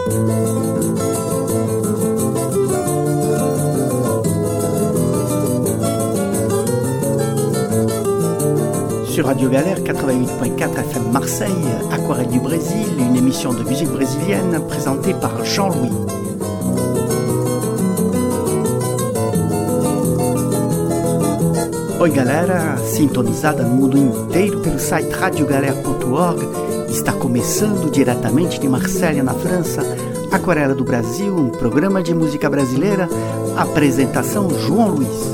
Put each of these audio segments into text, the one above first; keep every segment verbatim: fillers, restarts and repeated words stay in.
Sur Radio Galère quatre-vingt-huit point quatre F M Marseille, Aquarelle du Brésil, une émission de musique brésilienne présentée par Jean-Louis. Oi galera, sintonizada no mundo inteiro pelo site radio galera ponto org, está começando diretamente de Marselha, na França, Aquarela do Brasil, um programa de música brasileira, apresentação João Luiz.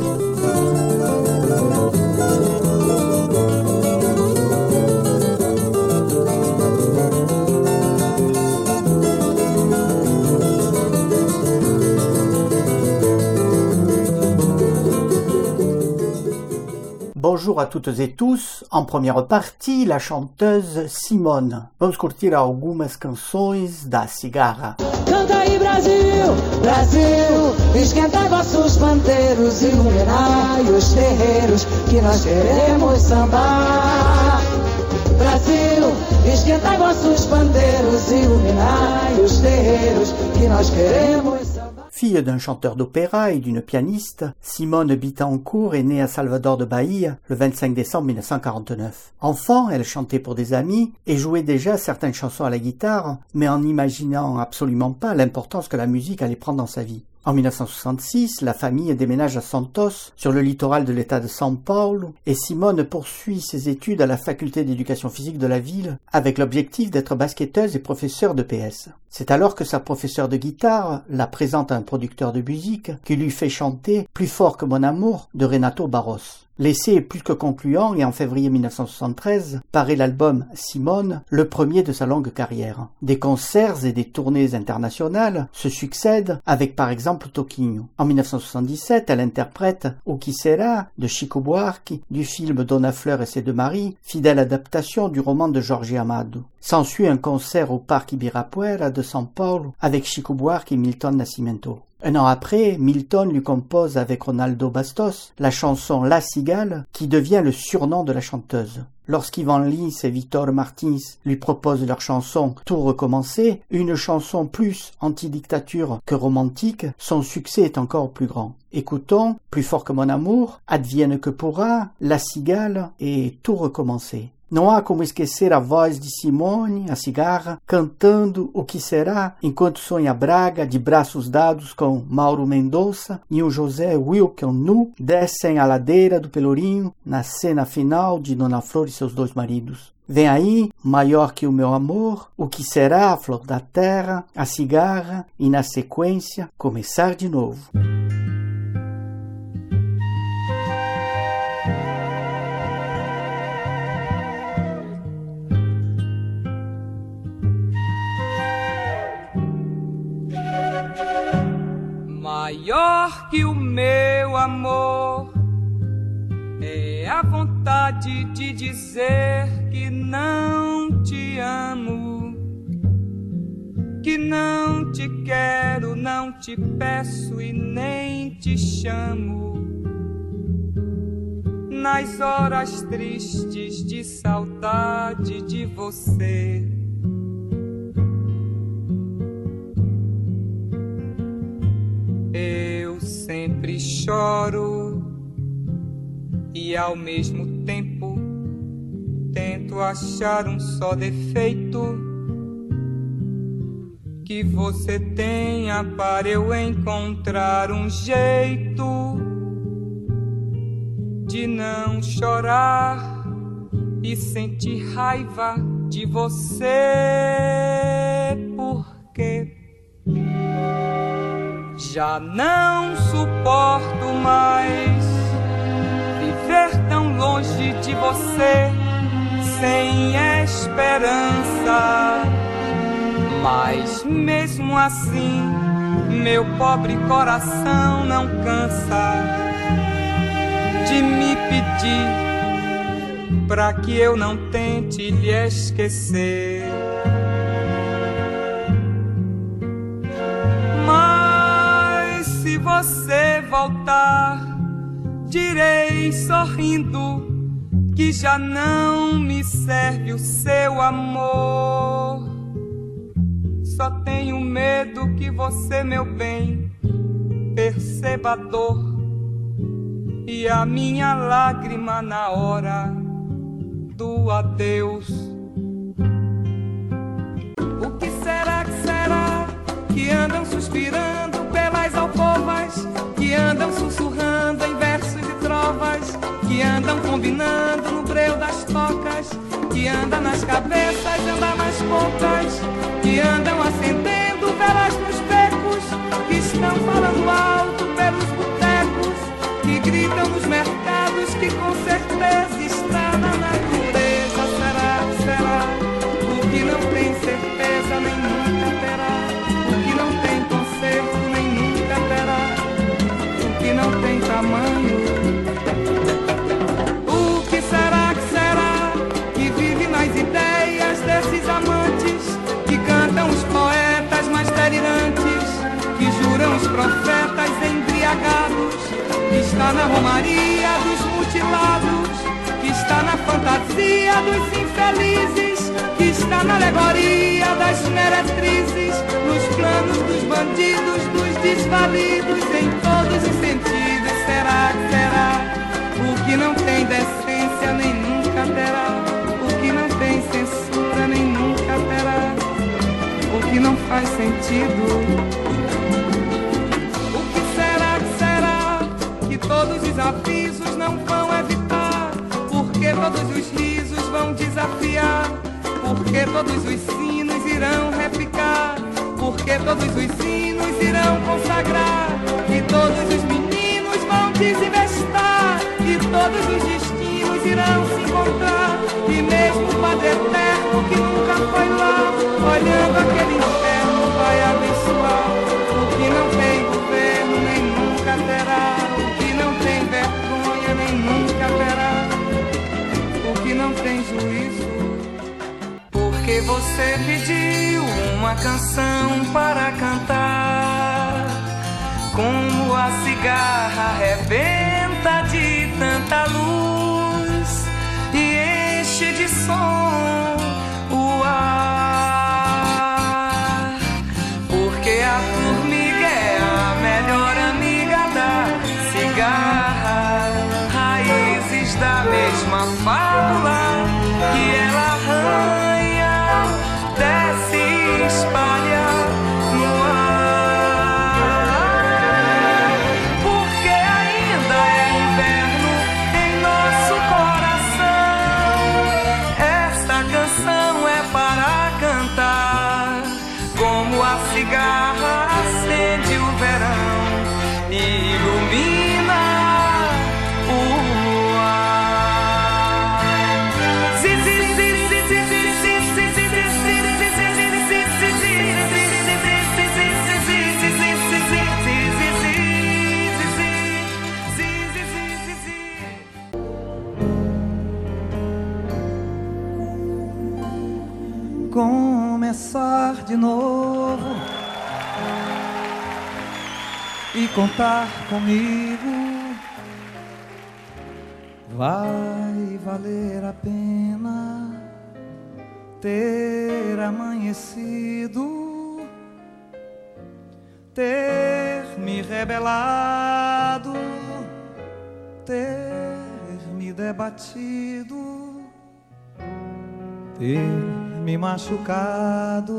Bonjour à toutes et tous. En première partie, la chanteuse Simone. Vamos curtir algumas canções da Cigarra. Canta aí Brasil, Brasil, esquenta vossos pandeiros, iluminai os terreiros, que nós queremos sambar. Brasil, esquenta vossos pandeiros, iluminai os terreiros, que nós queremos sambar. Fille d'un chanteur d'opéra et d'une pianiste, Simone Bittencourt est née à Salvador de Bahia le vingt-cinq décembre mille neuf cent quarante-neuf. Enfant, elle chantait pour des amis et jouait déjà certaines chansons à la guitare, mais en n'imaginant absolument pas l'importance que la musique allait prendre dans sa vie. En mille neuf cent soixante-six, la famille déménage à Santos, sur le littoral de l'état de São Paulo, et Simone poursuit ses études à la faculté d'éducation physique de la ville, avec l'objectif d'être basketteuse et professeure de P S. C'est alors que sa professeure de guitare la présente à un producteur de musique qui lui fait chanter « Plus fort que mon amour » de Renato Barros. L'essai est plus que concluant et en février mille neuf cent soixante-treize paraît l'album Simone, le premier de sa longue carrière. Des concerts et des tournées internationales se succèdent avec par exemple Toquinho. En mille neuf cent soixante-dix-sept, elle interprète O Que Será de Chico Buarque du film Dona Fleur et ses deux maris, fidèle adaptation du roman de Jorge Amado. S'ensuit un concert au Parc Ibirapuera de São Paulo avec Chico Buarque et Milton Nascimento. Un an après, Milton lui compose avec Ronaldo Bastos la chanson La Cigale, qui devient le surnom de la chanteuse. Lorsqu'Ivan Lins et Victor Martins lui proposent leur chanson Tout recommencer, une chanson plus anti-dictature que romantique, son succès est encore plus grand. Écoutons Plus fort que mon amour, Advienne que pourra, La Cigale et Tout recommencer. Não há como esquecer a voz de Simone, a cigarra, cantando O Que Será, enquanto sonha Braga, de braços dados com Mauro Mendonça e o José Wilken nu, descem a ladeira do Pelourinho, na cena final de Dona Flor e seus dois maridos. Vem aí, maior que o meu amor, O Que Será, a flor da terra, a cigarra e, na sequência, começar de novo. Maior que o meu amor é a vontade de dizer que não te amo, que não te quero, não te peço e nem te chamo. Nas horas tristes de saudade de você, eu sempre choro e ao mesmo tempo tento achar um só defeito que você tenha para eu encontrar um jeito de não chorar e sentir raiva de você, porque já não suporto mais viver tão longe de você, sem esperança. Mas mesmo assim, meu pobre coração não cansa de me pedir pra que eu não tente lhe esquecer. Se você voltar, direi sorrindo que já não me serve o seu amor. Só tenho medo que você, meu bem, perceba a dor e a minha lágrima na hora do adeus. O que será, que será, que andam suspirando pelas alcovas, que andam sussurrando em versos e trovas, que andam combinando no breu das tocas, que anda nas cabeças, anda nas bocas, que andam acendendo velas nos becos, que estão falando alto pelos botecos, que gritam nos mercados, que com certeza está na natureza. Será, será, o que não tem certeza nem nunca terá, o que não tem conserto nem nunca terá, o que não tem tamanho. O que será, que será, que vive nas ideias desses amantes, que cantam os poetas mais delirantes, que juram os profetas embriagados, que está na romaria dos mutilados, que está na fantasia dos infelizes, que está na alegoria das meretrizes, nos planos dos bandidos, dos desvalidos, em todos os sentidos. Será, que será, o que não tem decência nem nunca terá, o que não tem censura nem nunca terá, o que não faz sentido. O que será, que será, que todos os avisos não vão evitar, porque todos os risos vão desafiar, porque todos os sinos irão repicar, porque todos os sinos irão consagrar, que todos os meninos vão desinvestar, que todos os destinos irão se encontrar, e mesmo o Padre Eterno que nunca foi lá, olhando aquele inferno vai abençoar. O que não tem governo nem nunca terá, o que não tem vergonha nem nunca terá, o que não tem juízo. Porque você pediu uma canção para cantar, como a cigarra arrebenta de tanta luz e enche de som o ar. Porque a formiga é a melhor amiga da cigarra, raízes da mesma fábula que ela arranha, desce e espalha no ar. Porque ainda é inverno em nosso coração, esta canção é para cantar, como a cigarra acende o verão e ilumina o ar. Começar de novo e contar comigo vai valer a pena ter amanhecido, ter me rebelado, ter me debatido, ter me machucado,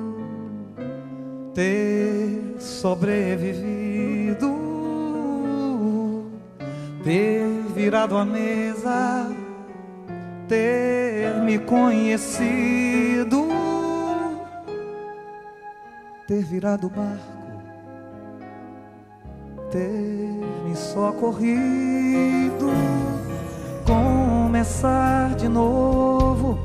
ter sobrevivido, ter virado a mesa, ter me conhecido, ter virado o barco, ter me socorrido, começar de novo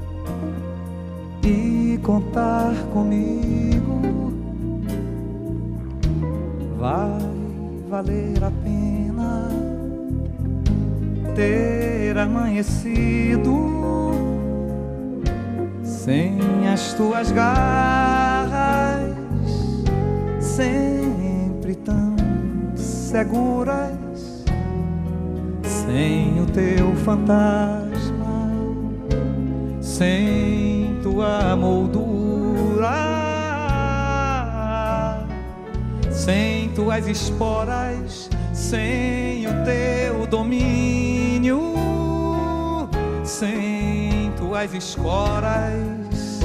e contar comigo vai valer a pena ter amanhecido sem as tuas garras, sempre tão seguras, sem o teu fantasma, sem tua moldura, sem tuas esporas, sem o teu domínio, sem tuas escoras,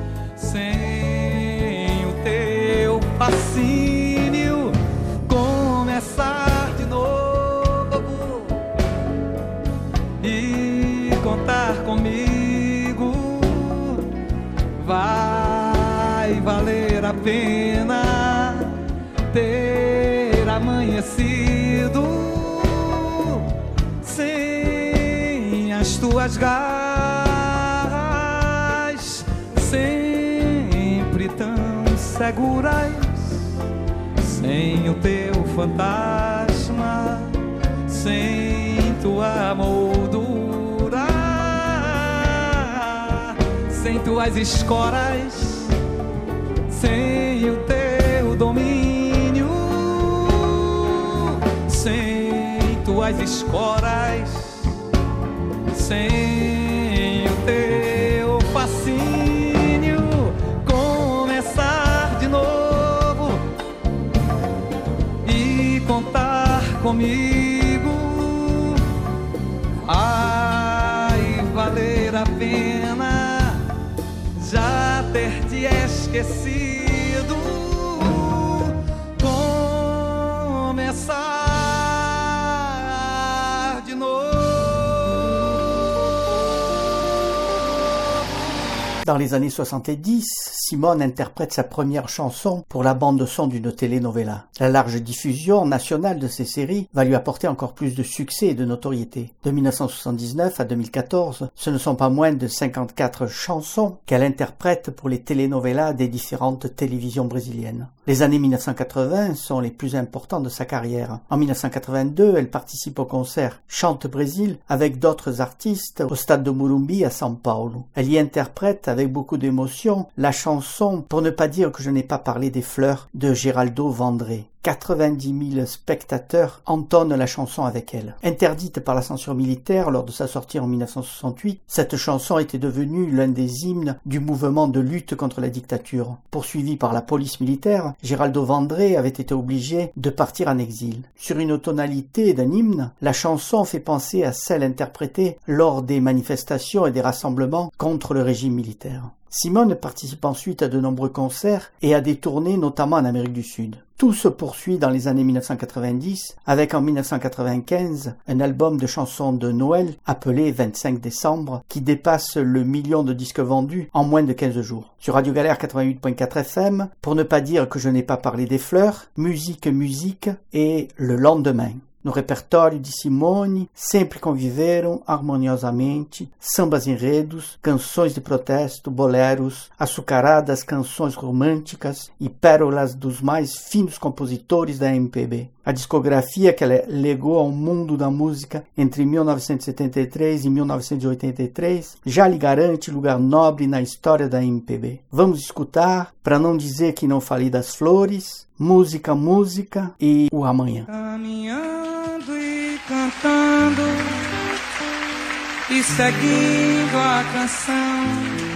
sem o teu fascínio, começar de novo e contar comigo vai valer a pena ter amanhecido sem as tuas garras, sempre tão seguras, sem o teu fantasma, sem tua moldura, sem tuas escoras, sem o teu domínio, sem tuas escoras, sem o teu fascínio, começar de novo e contar comigo vai valer a pena já ter te esquecido. Dans les années soixante-dix, Simone interprète sa première chanson pour la bande-son d'une telenovela. La large diffusion nationale de ces séries va lui apporter encore plus de succès et de notoriété. De mille neuf cent soixante-dix-neuf à deux mille quatorze, ce ne sont pas moins de cinquante-quatre chansons qu'elle interprète pour les telenovelas des différentes télévisions brésiliennes. Les années mille neuf cent quatre-vingts sont les plus importantes de sa carrière. En mille neuf cent quatre-vingt-deux, elle participe au concert Chante Brésil avec d'autres artistes au stade de Morumbi à São Paulo. Elle y interprète avec beaucoup d'émotion la chanson « Pour ne pas dire que je n'ai pas parlé des fleurs » de Geraldo Vandré. quatre-vingt-dix mille spectateurs entonnent la chanson avec elle. Interdite par la censure militaire lors de sa sortie en mille neuf cent soixante-huit, cette chanson était devenue l'un des hymnes du mouvement de lutte contre la dictature. Poursuivi par la police militaire, Geraldo Vandré avait été obligé de partir en exil. Sur une tonalité d'un hymne, la chanson fait penser à celle interprétée lors des manifestations et des rassemblements contre le régime militaire. Simone participe ensuite à de nombreux concerts et à des tournées notamment en Amérique du Sud. Tout se poursuit dans les années mille neuf cent quatre-vingt-dix avec en mille neuf cent quatre-vingt-quinze un album de chansons de Noël appelé vingt-cinq décembre qui dépasse le million de disques vendus en moins de quinze jours. Sur Radio Galère quatre-vingt-huit virgule quatre F M, pour ne pas dire que je n'ai pas parlé des fleurs, Musique, musique et Le lendemain. No repertório de Simone sempre conviveram harmoniosamente sambas enredos, canções de protesto, boleros, açucaradas canções românticas e pérolas dos mais finos compositores da M P B. A discografia que ela legou ao mundo da música entre mil novecentos e setenta e três e mil novecentos e oitenta e três já lhe garante lugar nobre na história da M P B. Vamos escutar, para não dizer que não falei das flores, Música, Música e O Amanhã. Caminhando e cantando e seguindo a canção,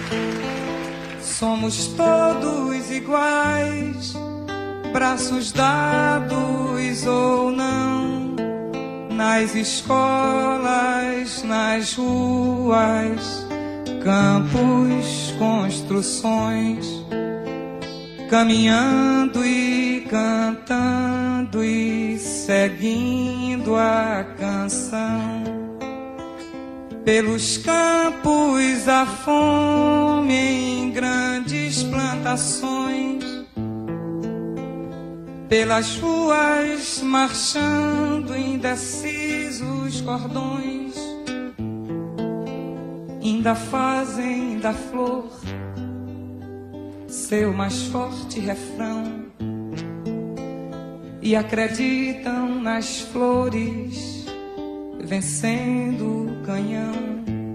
somos todos iguais, braços dados ou não, nas escolas, nas ruas, campos, construções, caminhando e cantando e seguindo a canção. Pelos campos a fome em grandes plantações, pelas ruas marchando indecisos cordões, ainda fazem da flor seu mais forte refrão e acreditam nas flores vencendo o canhão.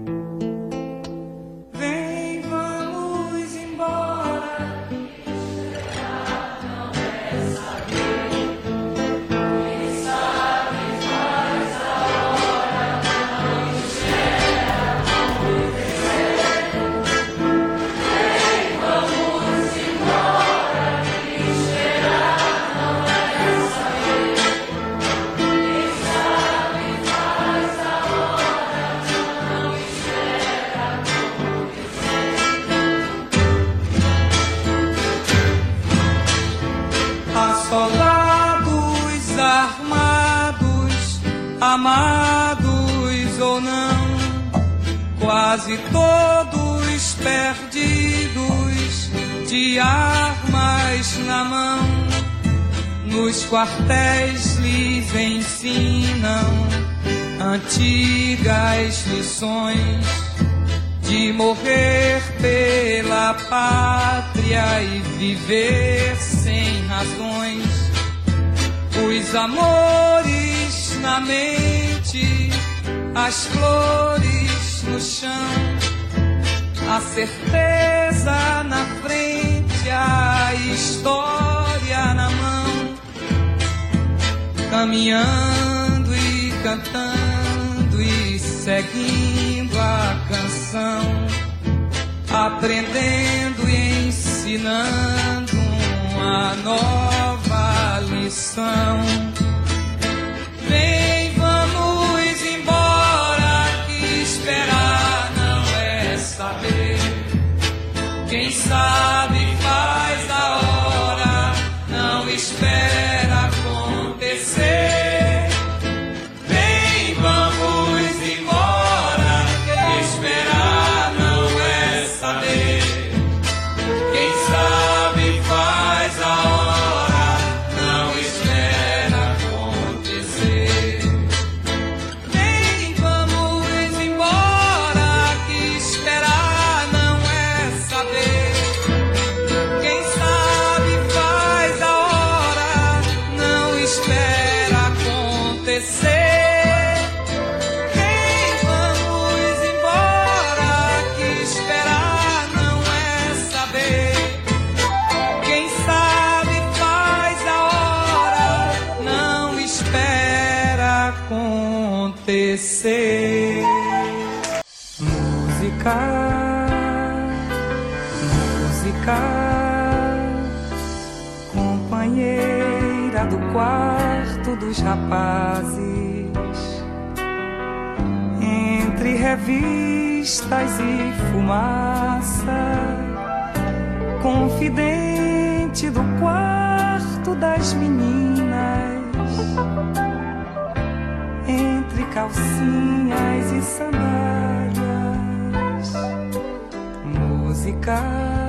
Vem, vamos embora, chegar não é saber, quem sabe faz a hora, não espera acontecer. Vem, vamos embora, que esperar não é amados ou não, quase todos perdidos, de armas na mão, nos quartéis lhes ensinam antigas lições de morrer pela pátria e viver sem razões. Os amores na mente, as flores no chão, a certeza na frente, a história na mão, caminhando e cantando e seguindo a canção, aprendendo e ensinando uma nova lição. Vem, vamos embora, que esperar não é saber. Quem sabe faz a hora, não espera acontecer. Vem, vamos embora, que esperar não é saber. Quem sabe faz a hora, não espera acontecer. Vem, vamos embora, que esperar não é saber. Quem sabe faz a hora, não espera acontecer. Vem, vamos embora, que esperar não é saber. Quem sabe faz a hora, não espera acontecer. Música, música, companheira do quarto dos rapazes, entre revistas e fumaça, confidente do quarto das meninas, entre calcinhas e sandálias. Música,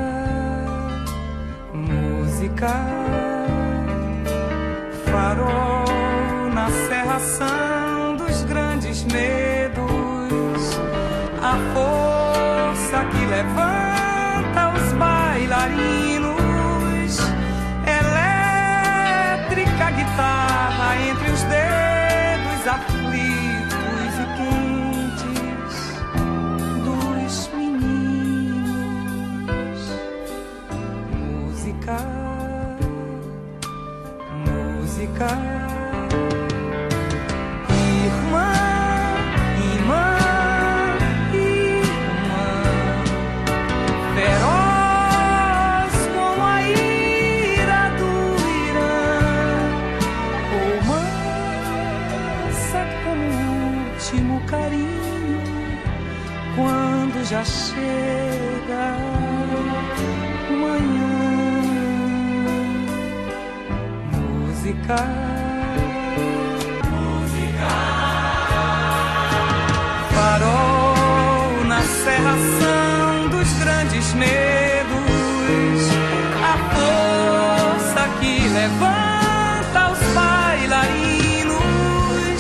música, farol na serração dos grandes medos, a força que levanta os bailarinos, elétrica guitarra entre os dedos aflitos e quentes dos meninos. Música, música, irmã, irmã, irmã, feroz como a ira do Irã, ou mansa como o último carinho, quando já chega manhã. Música, música, farol na serração dos grandes medos, a força que levanta os bailarinos,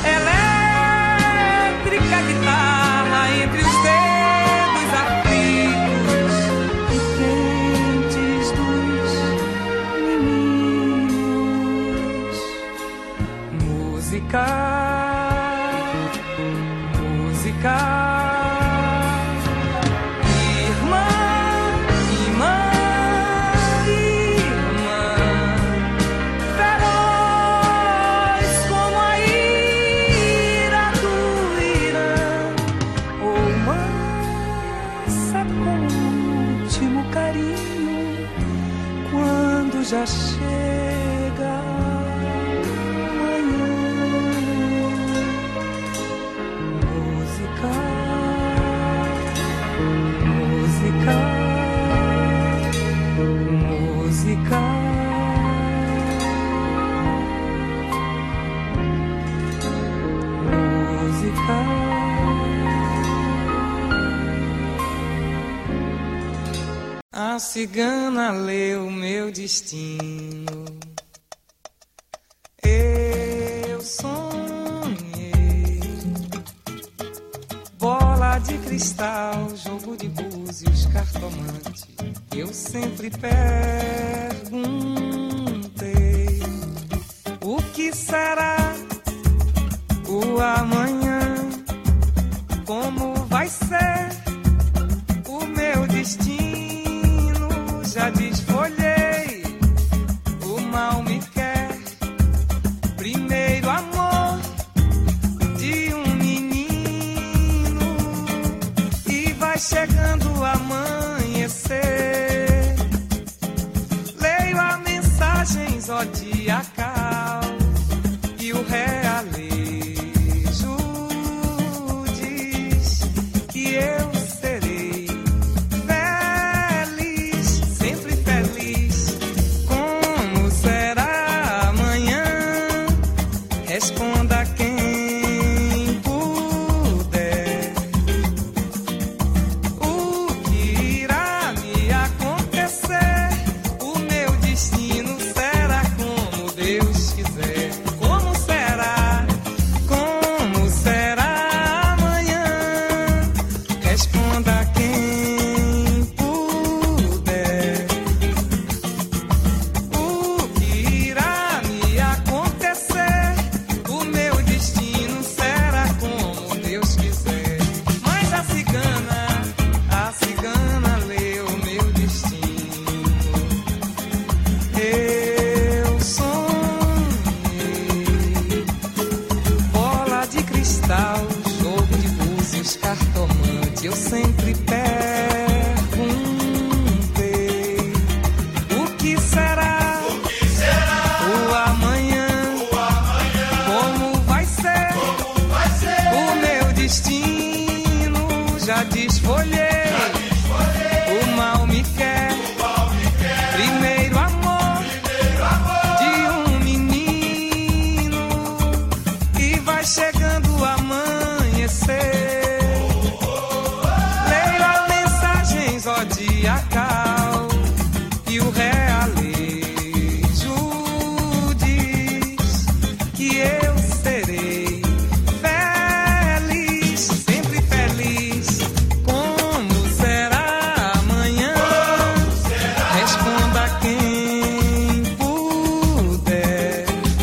elétrica guitarra entre os dedos aflitos e quentes dos meninos. Música, música, irmã, irmã, irmã, feroz como a ira do Irã, ou mansa como o último carinho, quando já chega manhã. Música, música, música. cigana leu meu destino. Eu sonhei bola de cristal, jogo de búzios, cartomante. Eu sempre perguntei o que será o amanhã, como vai ser o meu destino. Já desfolhei, o mal me quer. Primeiro amor de um menino, e vai chegando o amanhecer. Leio a mensagem zodiacal e o realejo diz que eu serei feliz, sempre feliz. Como será amanhã? Responda quem puder. O que irá me acontecer? O meu destino será como Deus quiser. Como será? Como será amanhã? Responda quem puder. O que irá me acontecer? O meu destino será como Deus quiser. Mas a cigana, a cigana leu meu destino. Eu sonhei bola de cristal, jogo de búzios, cartomante. Eu sempre perguntei o que será, o que será? O amanhã, o amanhã. Como vai ser, como vai ser? O meu destino. Já desfolhei, já desfolhei. O mal me quer, o mal me quer. Primeiro amor, primeiro amor de um menino, e vai chegando o amanhecer. Leio a mensagem zodiacal e o realejo diz que eu serei feliz, sempre feliz. Como será amanhã? Responda quem puder.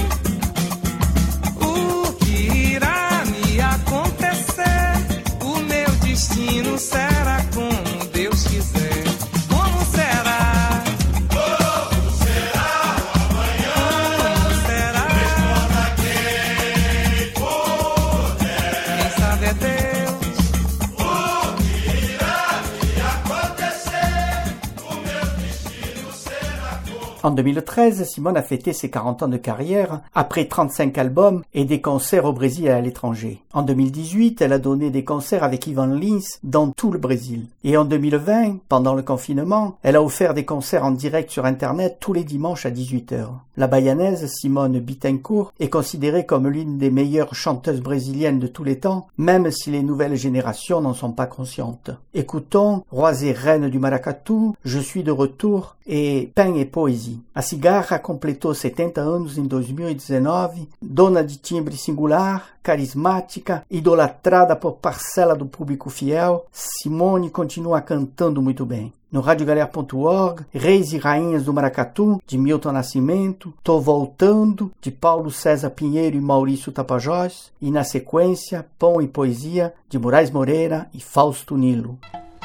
O que irá me acontecer? O meu destino será como Deus quiser. Como será? Como será amanhã? Como será? Responda quem puder. Quem sabe é Deus. O que irá me acontecer? O meu destino será como... En deux mille treize, Simone a fêté ses quarante ans de carrière après trente-cinq albums et des concerts au Brésil et à l'étranger. En deux mille dix-huit, elle a donné des concerts avec Ivan Lins dans tout le Brésil. Et en deux mille vingt, pendant le confinement, elle a offert des concerts en direct sur Internet tous les dimanches à dix-huit heures. La bayanaise Simone Bittencourt est considérée comme l'une des meilleures chanteuses brésiliennes de tous les temps, même si les nouvelles générations n'en sont pas conscientes. Écoutons Rois et Reines du Maracatu, Je suis de retour et Pain et Poésie. A cigarra completou setenta anos em dois mil e dezenove, dona de timbre singular, carismática, idolatrada por parcela do público fiel, Simone continua cantando muito bem. No rádio galera ponto org, Reis e Rainhas do Maracatu, de Milton Nascimento, Tô Voltando, de Paulo César Pinheiro e Maurício Tapajós, e na sequência, Pão e Poesia, de Moraes Moreira e Fausto Nilo.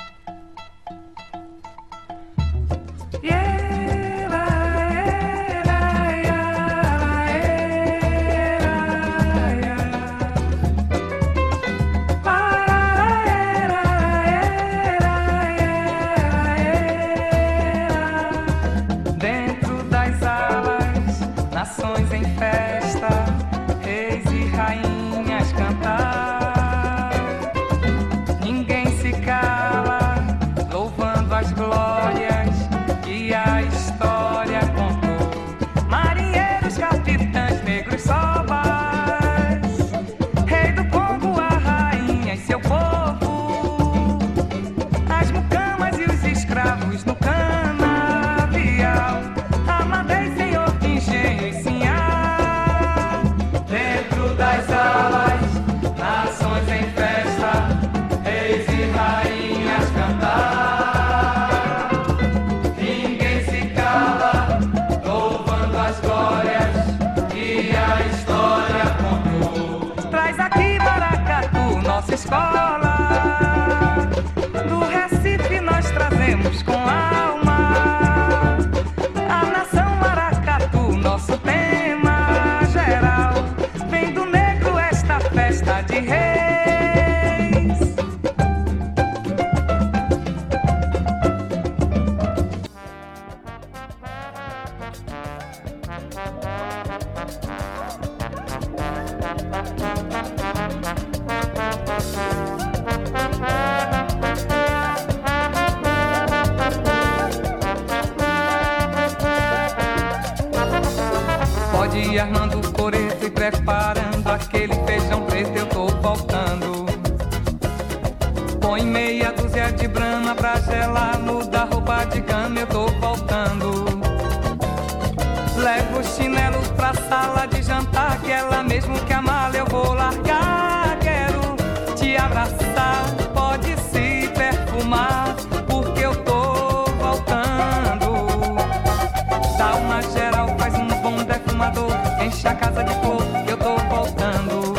Nações em festa, reis e rainhas cantar. Ninguém se cala. Pode ir armando o coreto e preparando aquele feijão preto, eu tô voltando. Põe meia dúzia de brama pra gelar, muda roupa de cama, eu tô voltando. Levo o chinelo pra sala de jantar, que ela mesmo que a mala eu vou largar. Quero te abraçar, pode se perfumar, porque eu tô voltando. Dá uma geral, faz um bom defumador, enche a casa de flor, que eu tô voltando.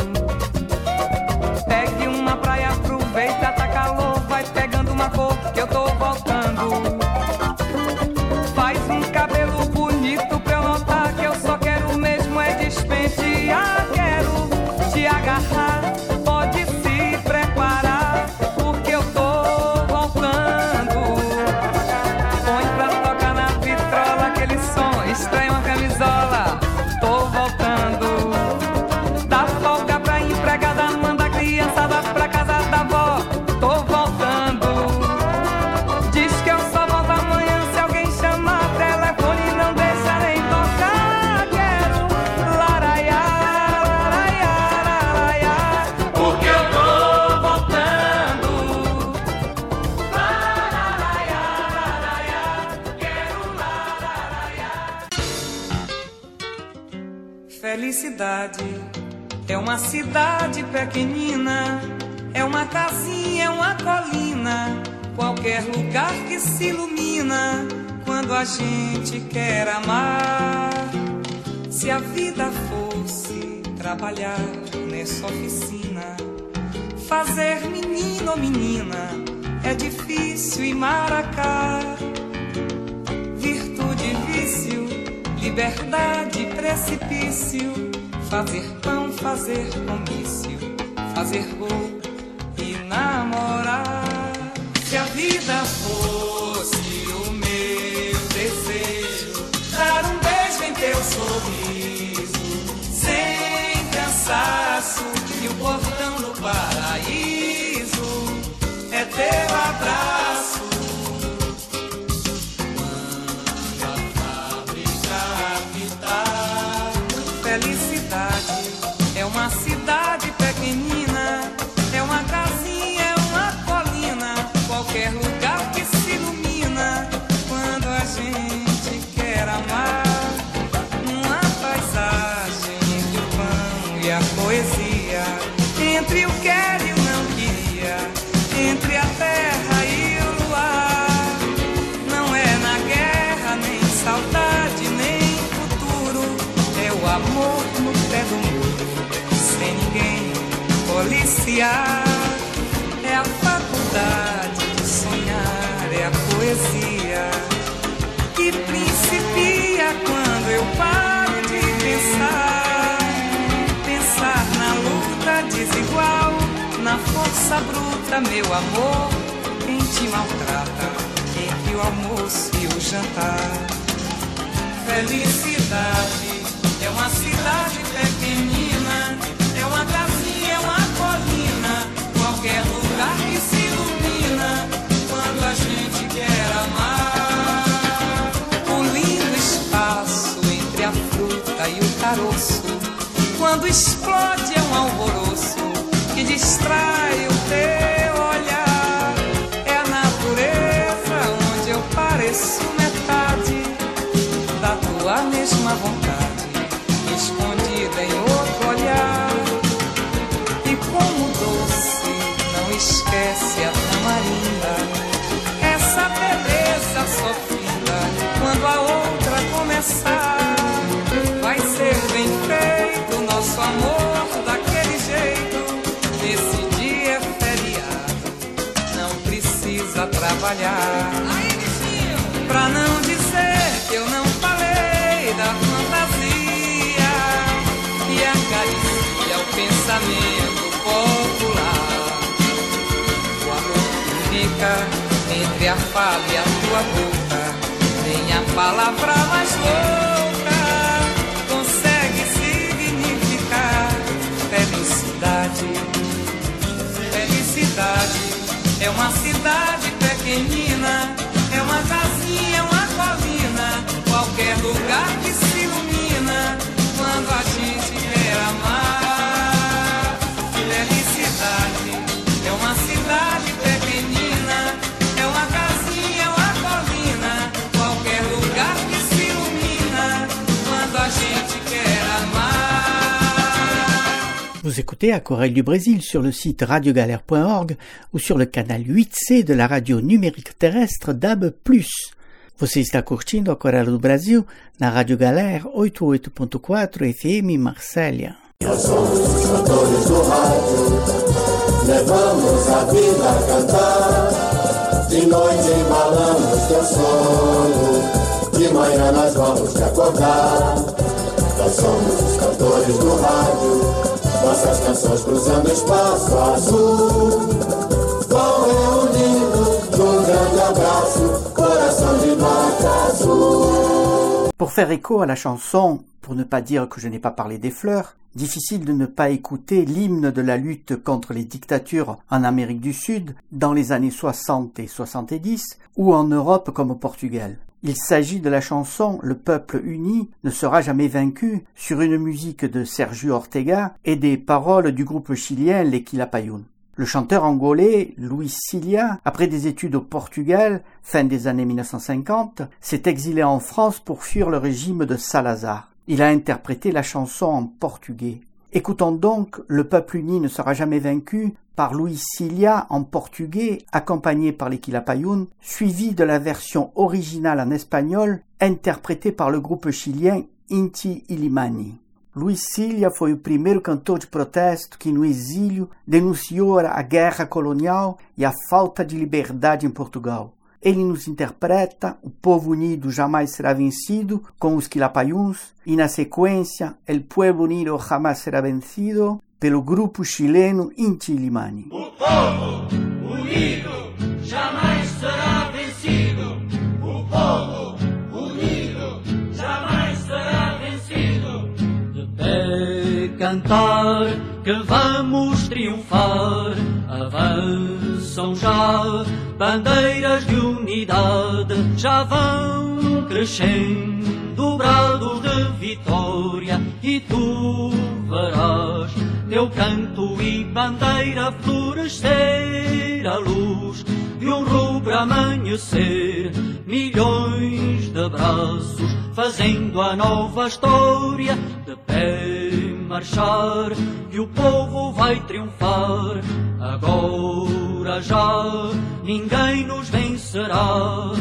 Pegue uma praia, aproveita, tá calor, vai pegando uma cor, que eu tô voltando. Faz um cabelo bonito pra eu notar que eu só quero mesmo é despentear. Quero te agarrar, pode se preparar, porque eu tô voltando. Põe pra tocar na vitrola aquele som, estranha uma camisola, tô voltando. Dá folga pra empregada, manda a criançada pra casa da avó, tô voltando. Diz que eu só volto amanhã, se alguém chamar telefone não deixa nem tocar. Quero laraiá, laraiá, laraiá, porque eu tô voltando. Laraiá, laraiá, quero laraiá. Felicidade é uma cidade pequenina, é uma casinha, é uma colina, qualquer lugar que se ilumina quando a gente quer amar. Se a vida fosse trabalhar nessa oficina, fazer menino ou menina é difícil e maracá. Virtude, vício, liberdade, precipício, fazer pão, fazer comício, fazer gol e namorar. Se a vida fosse o meu desejo, dar um beijo em teu sorriso, sem cansaço, e o portão do paraíso é teu abraço. Quando a fábrica apitar, felicidade é uma cidade pequenina, é uma casinha, é uma colina, qualquer lugar que se ilumina quando a gente quer amar. Uma paisagem entre o pão e a poesia, entre o quer e o não queria, entre a terra e o luar. Não é na guerra, nem saudade, nem futuro, é o amor no pé do muro, sem ninguém policiar. É a faculdade de sonhar, é a poesia que principia quando eu paro de pensar. Pensar na luta desigual, na força bruta, meu amor, quem te maltrata entre o almoço e o jantar. Felicidade é uma cidade pequenina, é uma casinha, é uma colina, qualquer lugar que se ilumina quando a gente quer amar. O lindo espaço entre a fruta e o caroço, quando explode é um alvoroço que distrai o teu olhar. É a natureza onde eu pareço metade da tua mesma vontade, escondida em outro olhar. E como doce, não esquece a tamarinda, essa beleza sofrida, quando a outra começar, vai ser bem feito nosso amor daquele jeito. Nesse dia é feriado, não precisa trabalhar. Pra não dizer que eu não falei da fantasia que acaricia o pensamento popular. O amor que fica entre a fala e a tua boca, nem a palavra mais louca lugar que se ilumina quando a gente quer amar. Felicidade é uma cidade pequenina, é uma casinha, é uma colina, qualquer lugar que se ilumina quando a gente quer amar. Vous écoutez Aquarelle du Brésil sur le site radio galère point org ou sur le canal huit C de la radio numérique terrestre D A B plus. Você está curtindo Aquarelle do Brasil na Rádio Galera oitenta e oito ponto quatro F M Marsella. Nós somos os cantores do rádio, levamos a vida a cantar. De noite embalamos teu sono, de manhã nós vamos te acordar. Nós somos os cantores do rádio, nossas canções cruzando espaço azul, vão reunindo num grande abraço, coração de nota azul. Pour faire écho à la chanson, pour ne pas dire que je n'ai pas parlé des fleurs, difficile de ne pas écouter l'hymne de la lutte contre les dictatures en Amérique du Sud dans les années soixante et soixante-dix ou en Europe comme au Portugal. Il s'agit de la chanson « Le peuple uni ne sera jamais vaincu » sur une musique de Sergio Ortega et des paroles du groupe chilien Les Quilapayún. Le chanteur angolais Luis Cilia, après des études au Portugal, fin des années mille neuf cent cinquante, s'est exilé en France pour fuir le régime de Salazar. Il a interprété la chanson en portugais. Écoutons donc « Le peuple uni ne sera jamais vaincu » par Luis Cilia en portugais, accompagné par les Quilapayún, suivi de la version originale en espagnol, interprétée par le groupe chilien Inti Illimani. Luis Cilia foi o primeiro cantor de protesto que no exílio denunciou a guerra colonial e a falta de liberdade em Portugal. Ele nos interpreta O Povo Unido Jamais Será Vencido com os Quilapayúns e na sequência El Pueblo Unido Jamás Será Vencido pelo grupo chileno Inti Illimani. O povo unido jamais será vencido. O povo unido jamais será vencido. De pé cantar que vamos triunfar. Avançam já bandeiras de unidade. Já vão crescendo brados de vitória. E tu verás teu canto e bandeira florescer à luz de um rubro amanhecer. Milhões de braços fazendo a nova história. De pé marchar e o povo vai triunfar. Agora já ninguém nos vencerá.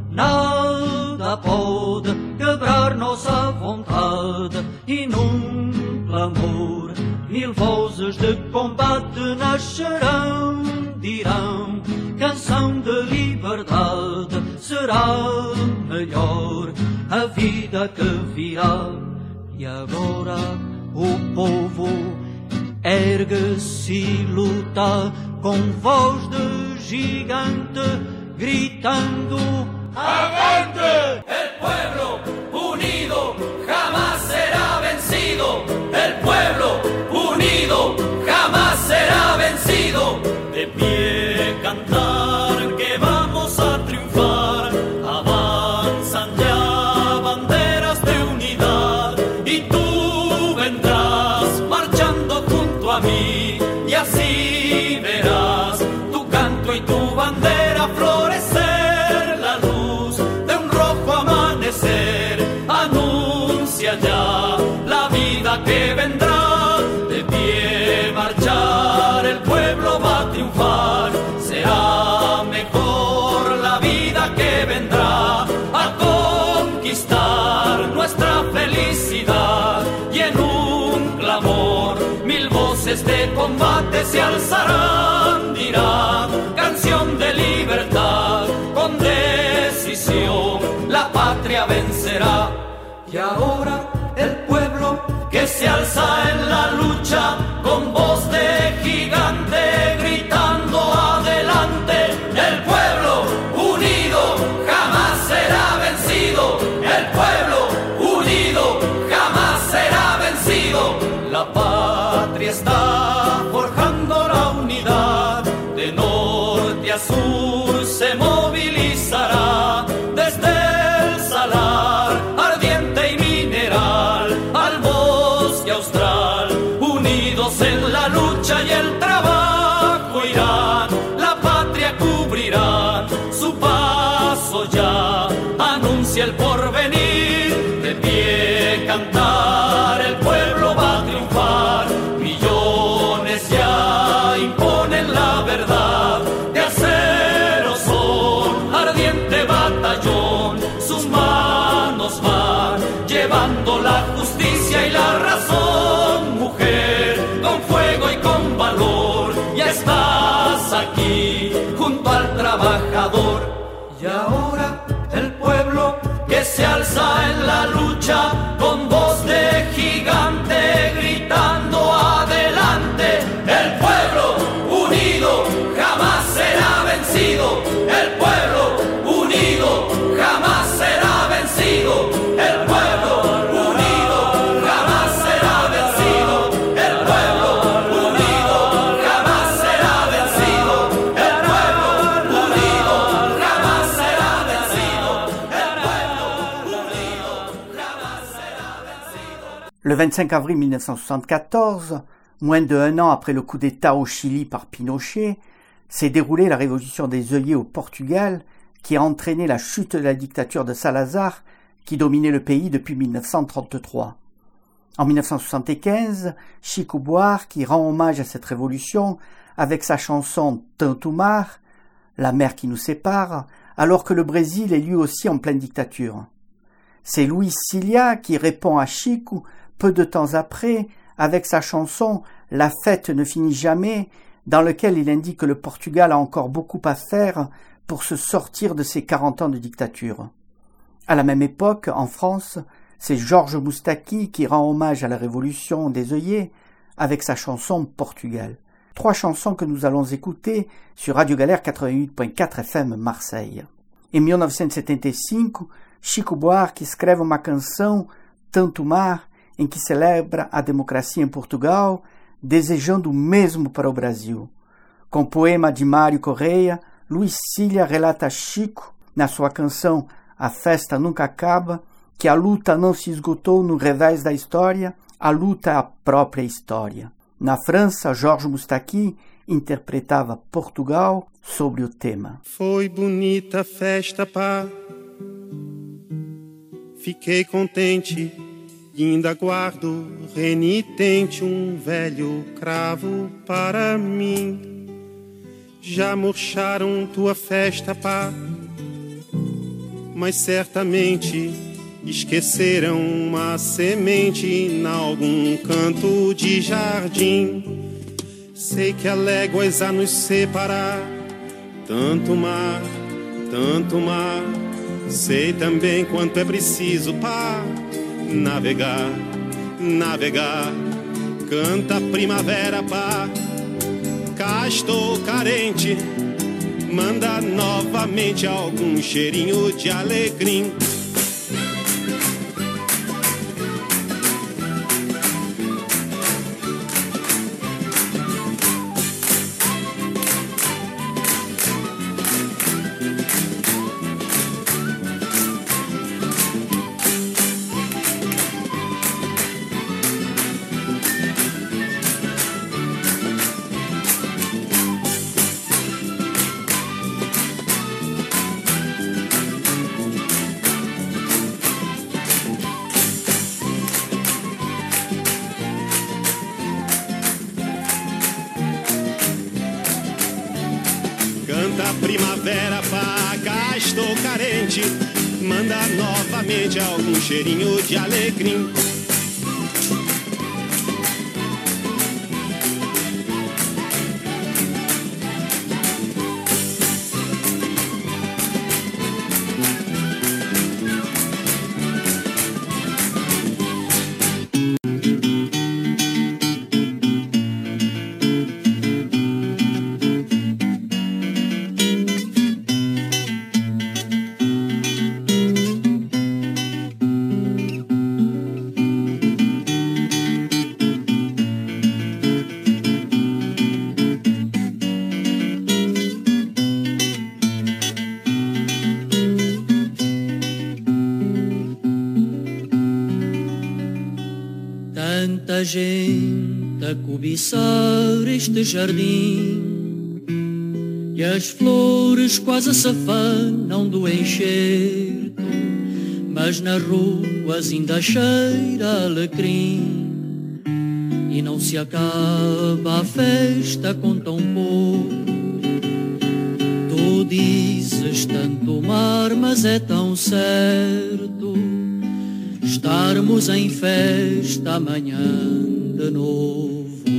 Nada pode quebrar nossa vontade. E num clamor mil vozes de combate nascerão, dirão, canção de liberdade. Será melhor a vida que virá. E agora o povo ergue-se e luta com voz de gigante, gritando: ¡Avante! El pueblo unido jamás será vencido. El pueblo unido jamás será vencido. De pie cantar que vamos a triunfar. Avanzan ya banderas de unidad y tú vendrás marchando junto a mí y así verás tu canto y tu bandera florecer. Anuncia ya la vida que vendrá. De pie marchar, el pueblo va a triunfar. Será mejor la vida que vendrá a conquistar nuestra felicidad. Y en un clamor mil voces de combate se alzarán, dirán, canción de libertad. Con decisión la patria vencerá. Y ahora el pueblo que se alza en la lucha con voz de gigante gritando adelante. El pueblo unido jamás será vencido. El pueblo unido jamás será vencido. La patria está forjando la unidad. De norte a sur se movilizará. Desde el salar ardiente y cantar, el pueblo va a triunfar. Millones ya imponen la verdad, de acero son, ardiente batallón, sus manos van llevando la justicia y la razón. Mujer, con fuego y con valor, ya estás aquí junto al trabajador. Y ahora el pueblo que se alza en la lucha con voz de gigante gritando adelante. El pueblo unido jamás será vencido. El pueblo unido jamás será vencido. El pueblo unido jamás será vencido. El pueblo unido jamás será vencido. El pueblo unido jamás será vencido. El pueblo unido jamás será vencido. Le vingt-cinq avril mille neuf cent soixante-quatorze, moins de un an après le coup d'État au Chili par Pinochet, s'est déroulée la révolution des œillets au Portugal, qui a entraîné la chute de la dictature de Salazar, qui dominait le pays depuis mille neuf cent trente-trois. En mille neuf cent soixante-quinze, Chico Buarque qui rend hommage à cette révolution avec sa chanson Tanto Mar, la mer qui nous sépare, alors que le Brésil est lui aussi en pleine dictature. C'est Luis Cilia qui répond à Chico peu de temps après avec sa chanson La fête ne finit jamais, dans lequel il indique que le Portugal a encore beaucoup à faire pour se sortir de ses quarante ans de dictature. À la même époque, en France, c'est Georges Moustaki qui rend hommage à la révolution des œillets avec sa chanson Portugal. Trois chansons que nous allons écouter sur Radio Galère quatre-vingt-huit point quatre F M Marseille. Em mille neuf cent setenta e cinco, Chico Buarque escreve uma canção, Tanto Mar, em que celebra a democracia em Portugal, desejando o mesmo para o Brasil. Com poema de Mário Correia, Luis Cilia relata a Chico, na sua canção A Festa Nunca Acaba, que a luta não se esgotou no revés da história, a luta é a própria história. Na França, Georges Moustaki interpretava Portugal sobre o tema. Foi bonita a festa, pá. Fiquei contente e ainda guardo renitente um velho cravo para mim. Já murcharam tua festa, pá, mas certamente esqueceram uma semente em algum canto de jardim. Sei que há léguas a nos separar, tanto mar, tanto mar. Sei também quanto é preciso para navegar, navegar. Canta a primavera, pá, cá estou carente. Manda novamente algum cheirinho de alecrim. Canta a primavera, pá, cá estou carente. Manda novamente algum cheirinho de alecrim. Tanta gente a cobiçar este jardim e as flores quase se afanam do enxerto, mas nas ruas ainda cheira alecrim. E não se acaba a festa com tão pouco. Tu dizes tanto mar, mas é tão certo estarmos em festa amanhã de novo.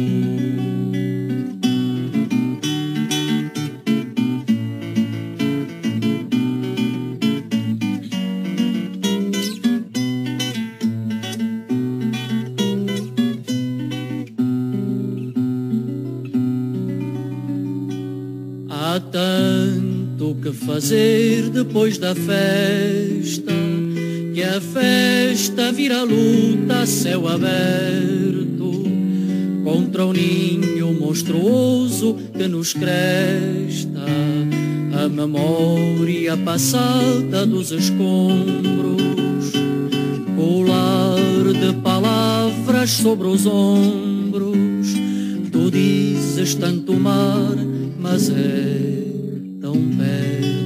Há tanto que fazer depois da festa, que a festa vira luta a céu aberto, contra o ninho monstruoso que nos cresta, a memória passada dos escombros, colar de palavras sobre os ombros. Tu dizes tanto mar, mas é tão perto.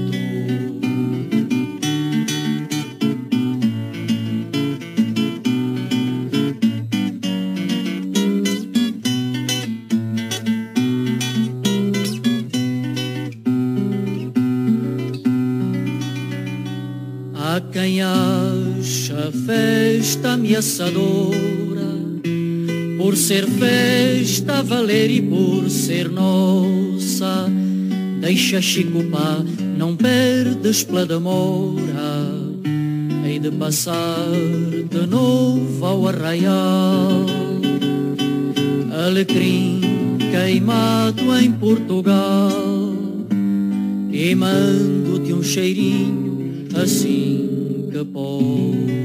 Há quem acha a festa ameaçadora, por ser festa a valer e por ser nossa. Deixa Chico Pá, não perdes pela demora, hei de passar de novo ao arraial. Alecrim queimado em Portugal, e mando-te um cheirinho assim que possa.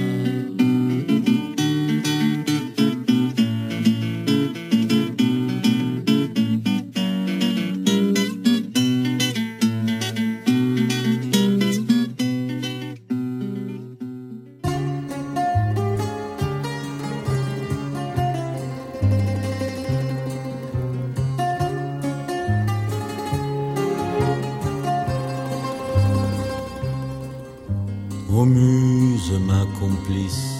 Ô muse, ma complice,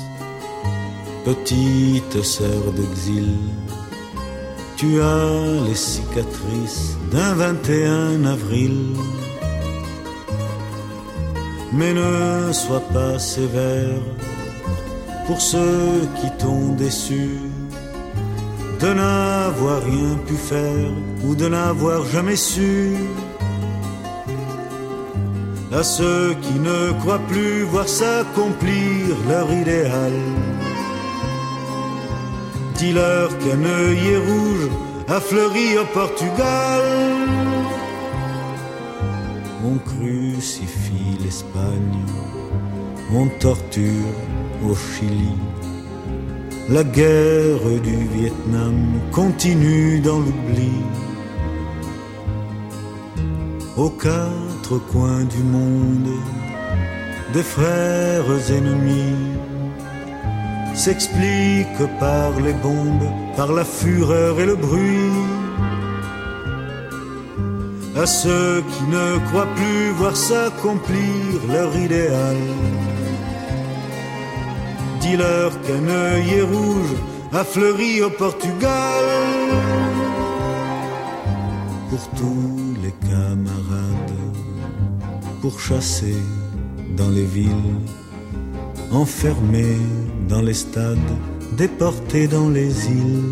petite sœur d'exil, tu as les cicatrices d'un vingt et un avril. Mais ne sois pas sévère pour ceux qui t'ont déçu, de n'avoir rien pu faire ou de n'avoir jamais su. À ceux qui ne croient plus voir s'accomplir leur idéal, dis-leur qu'un œillet rouge a fleuri au Portugal. On crucifie l'Espagne, on torture au Chili. La guerre du Vietnam continue dans l'oubli. Aux quatre coins du monde, des frères ennemis s'expliquent par les bombes, par la fureur et le bruit. À ceux qui ne croient plus voir s'accomplir leur idéal, dis-leur qu'un œillet rouge a fleuri au Portugal. Pour tous les camarades, pour chasser dans les villes, enfermés dans les stades, déportés dans les îles.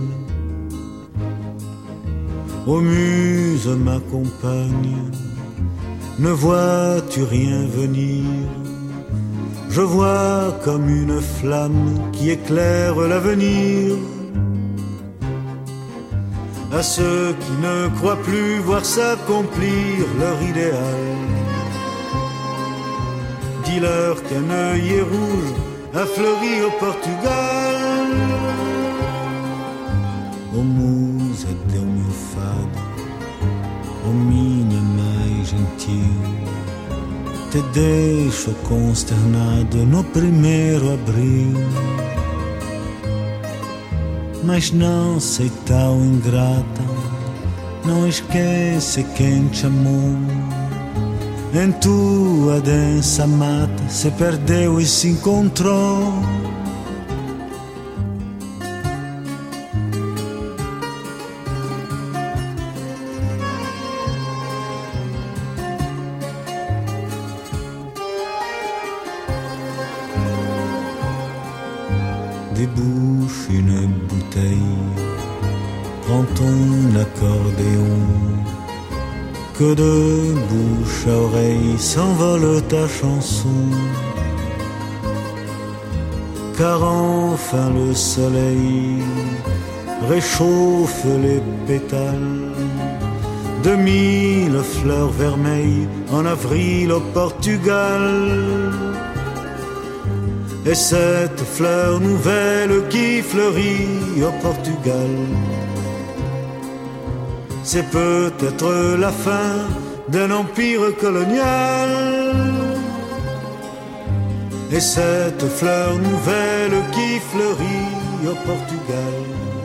Ô muse, ma compagne, ne vois-tu rien venir? Je vois comme une flamme qui éclaire l'avenir. À ceux qui ne croient plus voir s'accomplir leur idéal, dis-leur qu'un œillet rouge a fleuri au Portugal. Ô musa teu meu fado, ô minha mais gentil, te deixo consternado no primeiro abril. Mas não sei tão ingrata, não esquece quem te amou. em tua densa mata se perdeu e se encontrou. Débouche une bouteille, prends ton accordéon, que de bouche à oreille s'envole ta chanson. Car enfin le soleil réchauffe les pétales de mille fleurs vermeilles en avril au Portugal. Et cette fleur nouvelle qui fleurit au Portugal, c'est peut-être la fin d'un empire colonial. Et cette fleur nouvelle qui fleurit au Portugal,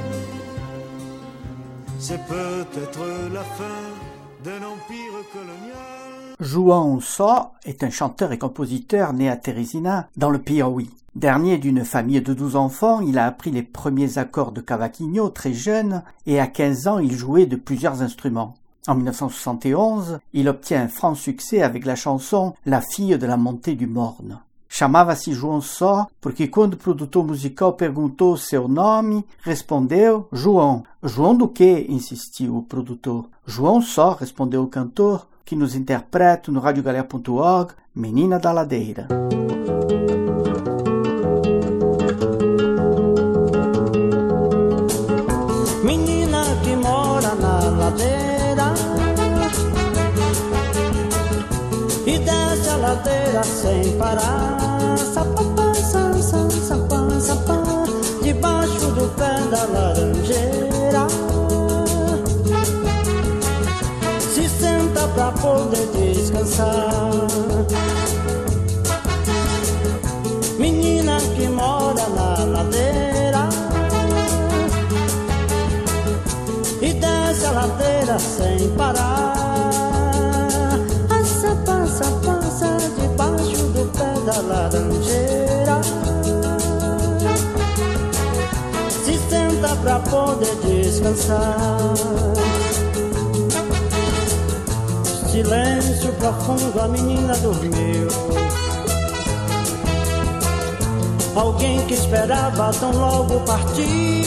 c'est peut-être la fin d'un empire colonial. João Só est un chanteur et compositeur né à Teresina, dans le Piauí. Dernier d'une famille de douze enfants, il a appris les premiers accords de cavaquinho très jeune et à quinze ans, il jouait de plusieurs instruments. En mille neuf cent soixante et onze, il obtient un franc succès avec la chanson « La fille de la montée du Morne ». Chamava-se João Só porque quando o produtor musical perguntou seu nome, respondeu João. João do quê? Insistiu o produtor. João Só, respondeu o cantor, que nos interpreta no rádio galera ponto org, Menina da Ladeira. Menina que mora na ladeira e desce a ladeira sem parar, sapapá, sapá, sapá, sapá, debaixo do pé da laranjeira. Se senta pra poder descansar. Menina que mora na ladeira e desce a ladeira sem parar. Passa, passa, passa debaixo do pé da laranjeira. Se senta pra poder descansar. Silêncio profundo, a menina dormiu. Alguém que esperava tão logo partiu,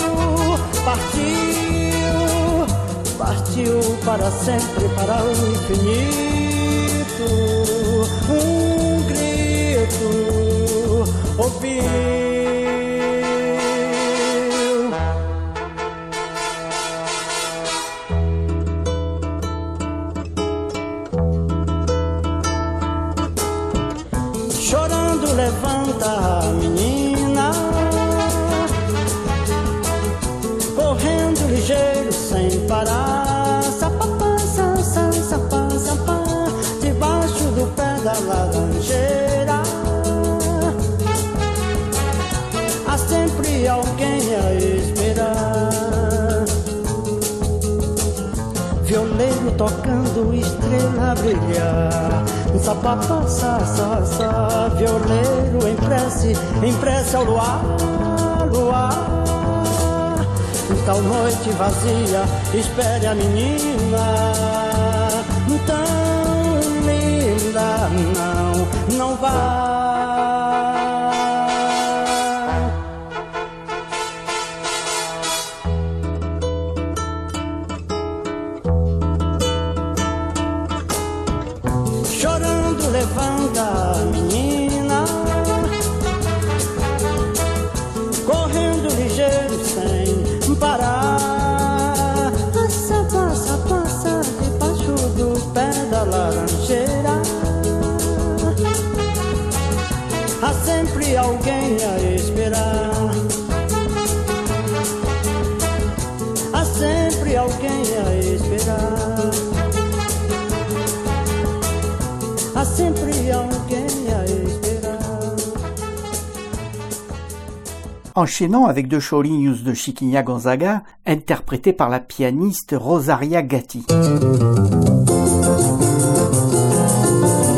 partiu, partiu para sempre, para o infinito. Um grito ouviu. Chorando levanta a menina, correndo ligeiro sem parar, sapapá, sapá, sapá, sapá, debaixo do pé da laranjeira. Há sempre alguém a esperar. Violeiro tocando, estrela a brilhar. Sapapá, sa, sa, sa, violeiro em prece, em prece ao luar, luar. Tal noite vazia, espere a menina, tão linda, não, não vai. Chorando levanta a menina, correndo ligeiro sem parar. Passa, passa, passa debaixo do pé da laranjeira. Há sempre alguém a esperar. Há sempre alguém a esperar. Há sempre alguém a esperar. Enchaînons avec deux chorinhos de Chiquinha Gonzaga, interprétés par la pianiste Rosaria Gatti.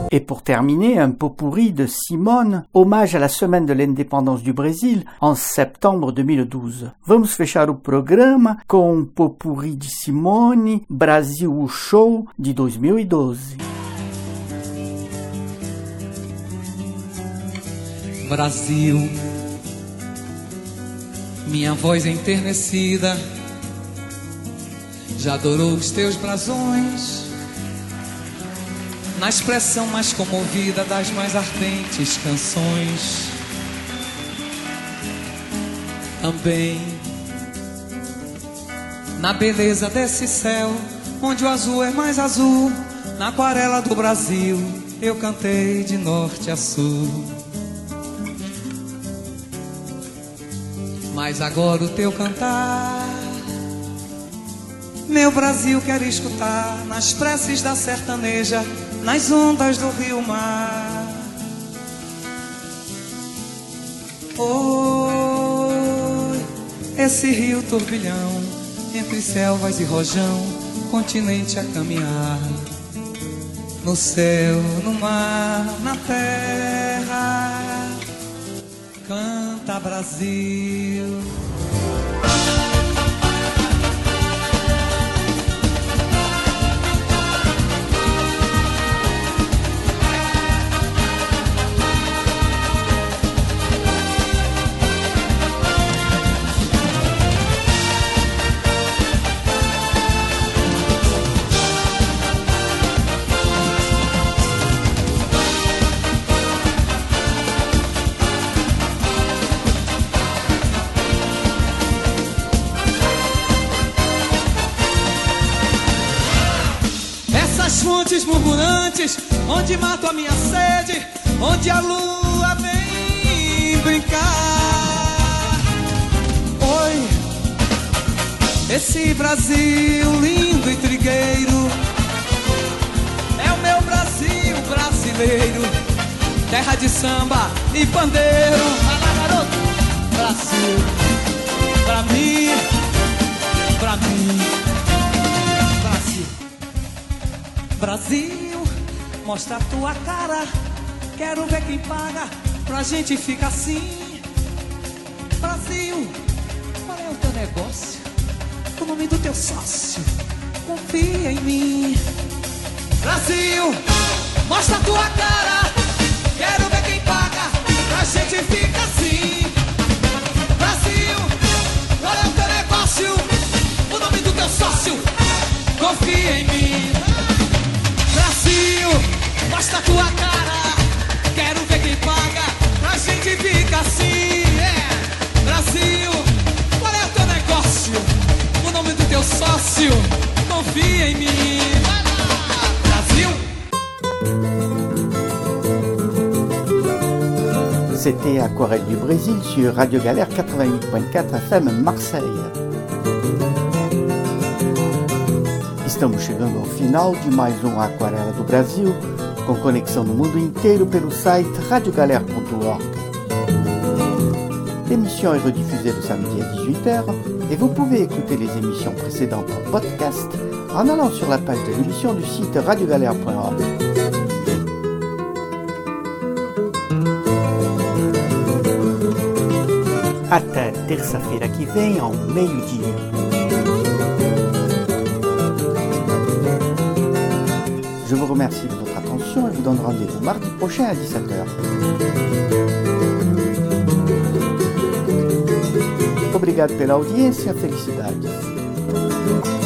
Et pour terminer, un pot-pourri de Simone, hommage à la semaine de l'indépendance du Brésil en septembre deux mille douze. Vamos fechar o programa com um pot-pourri de Simone, Brasil o Show, de dois mil e doze. Brasil, minha voz enternecida já adorou os teus brasões, na expressão mais comovida das mais ardentes canções. Também na beleza desse céu, onde o azul é mais azul, na aquarela do Brasil, eu cantei de norte a sul. Mas agora o teu cantar, meu Brasil quer escutar, nas preces da sertaneja, nas ondas do rio mar. Oi, esse rio turbilhão, entre selvas e rojão, continente a caminhar. No céu, no mar, na terra, canta Brasil. Fontes murmurantes, onde mato a minha sede, onde a lua vem brincar. Oi, esse Brasil lindo e trigueiro é o meu Brasil brasileiro, terra de samba e pandeiro. Vai lá, garoto! Brasil, pra mim, pra mim. Brasil, mostra a tua cara, quero ver quem paga pra gente ficar assim. Brasil, qual é o teu negócio? O nome do teu sócio, confia em mim. Brasil, mostra a tua cara, quero ver quem paga pra gente ficar assim. Brasil, qual é o teu negócio? O nome do teu sócio, confia em mim. Brasil, mostra a tua cara, quero ver quem paga pra gente ficar assim. Yeah. Brasil, qual é o teu negócio? O nome do teu sócio, confia em mim. Vai lá, Brasil. C'était Aquarelle du Brésil sur Radio Galère quatre-vingt-huit point quatre F M Marseille. Estamos chegando ao final de mais um Aquarela do Brasil, com conexão no mundo inteiro pelo site radio galère ponto org. L'émission est rediffusée le samedi à dix-huit heures et vous pouvez écouter les émissions précédentes en podcast en allant sur la page de l'émission du site radio galère point org. Até terça-feira que vem, ao meio-dia. Je vous remercie de votre attention et vous donne rendez-vous mardi prochain à dix-sept heures. Obrigado pela audiência, felicidades.